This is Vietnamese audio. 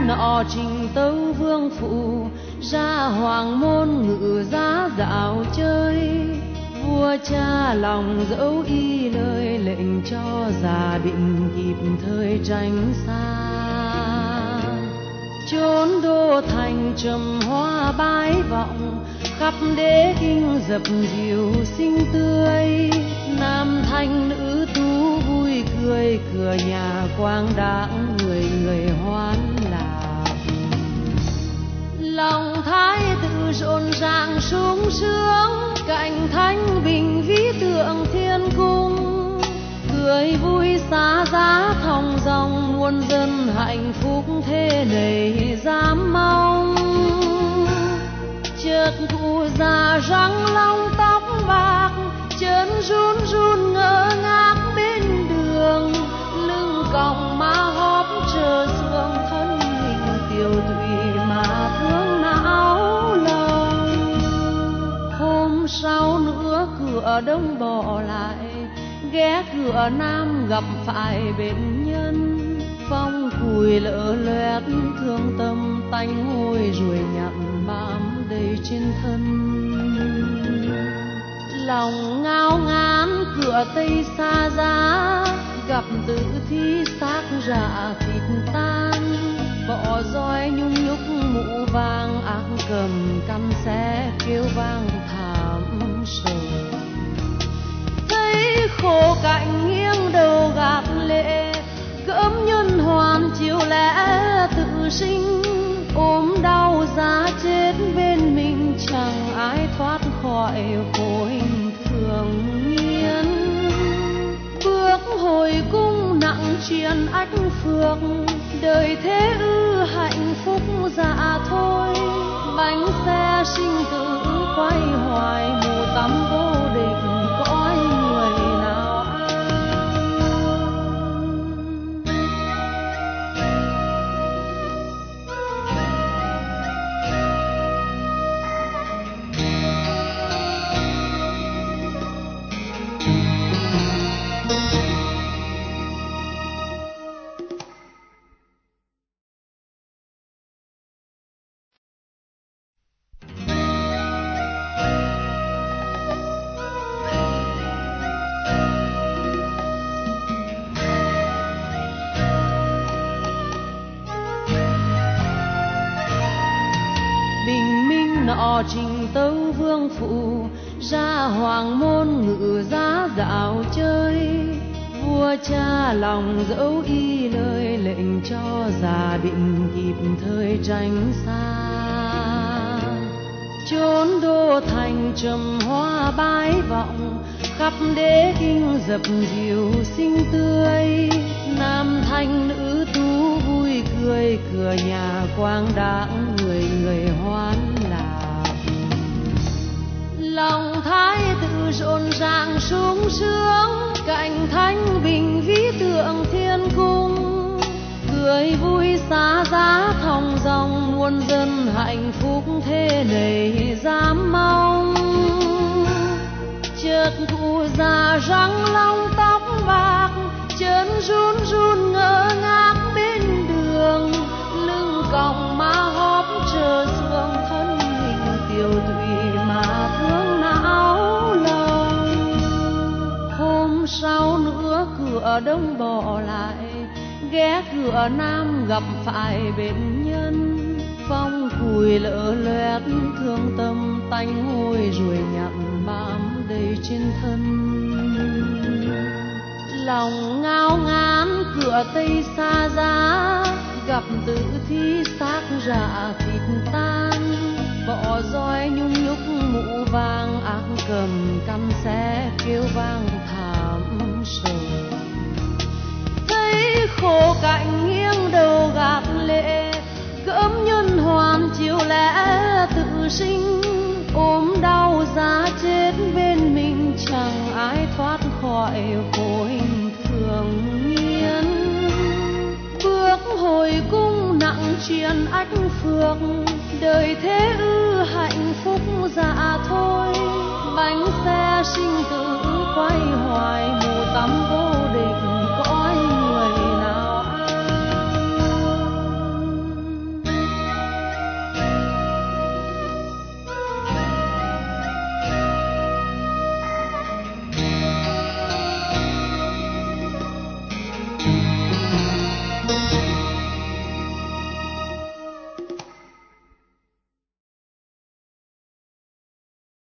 minh nọ trình tấu vương phụ, ra hoàng môn ngự giá dạo chơi. Vua cha lòng dẫu y lời lệnh cho gia định kịp thời tránh xa. Chốn đô thành trầm hoa bái vọng, khắp đế kinh dập dìu xinh tươi. Nam thanh nữ tú vui cười, cửa nhà quang đãng người người hoan lạc. Lòng thái tử rộn ràng sung sướng, cạnh thánh bình vĩ tượng thiên cung. Cười vui xá giá thong dong, muôn dân hạnh phúc thế này dám mong. Chợt cụ già răng long tóc bạc, chân run run ngỡ ngác bên đường. Lưng còng má hóp chờ xuông, thân hình tiều tụy mà thương não lòng. Hôm sau nữa cửa đông bỏ lại, ghé cửa nam gặp phải bệnh nhân. Phong cùi lỡ loét thương tâm, tanh hôi ruồi nhặn bám đầy trên thân. Lòng ngao ngán cửa tây xa giá, gặp tử thi xác rạ thịt tan. Bỏ roi nhung nhúc mũ vàng, ác cầm căn xé kêu vang thảm sợ. Thấy khổ cảnh nghiêng đầu gạt lệ, gẫm nhân hoàn chiều lẽ tự sinh. Ôm đau giá chết bên mình, chẳng ai thoát khỏi khổ hình thường nhiên. Bước hồi cung nặng truyền ách phược, đời thế ư hạnh phúc dạ thôi. Bánh xe sinh tử quay hoài, mù tắm vô định cõi người nào an. Nọ trình tấu vương phụ, ra hoàng môn ngự giá dạo chơi. Vua cha lòng dẫu y lời lệnh cho gia định kịp thời tránh xa. Chốn đô thành trầm hoa bái vọng, khắp đế kinh dập dìu xinh tươi. Nam thanh nữ tú vui cười, cửa nhà quang đãng người người hoan lạc. Lòng thái tử rộn ràng sung sướng, cạnh thánh bình vĩ tượng thiên cung. Cười vui xá giá thong dong, muôn dân hạnh phúc thế này dám mong. Chợt cụ già răng long tóc bạc, chân run run ngỡ ngác bên đường. Lưng còng má hóp chờ xuông, thân hình tiều tụy mà thương não lòng. Hôm sau nữa cửa đông bỏ lại, ghé cửa nam gặp phải bệnh nhân. Phong cùi lỡ loét thương tâm, tanh hôi ruồi nhặn bám đầy trên thân. Lòng ngao ngán cửa tây xa giá, gặp tử thi xác rạ thịt tan. Bỏ roi nhung nhúc mũ vàng, ác cầm căn xé kêu vang thảm sợ. Thấy khổ cảnh nghiêng đầu gạt lệ, gẫm nhân hoàn chiều lẽ tự sinh. Ôm đau giá chết bên mình, chẳng ai thoát khỏi khổ hình thường nhiên. Bước hồi cung nặng truyền ách phược, đời thế ư hạnh phúc dạ thôi. Bánh xe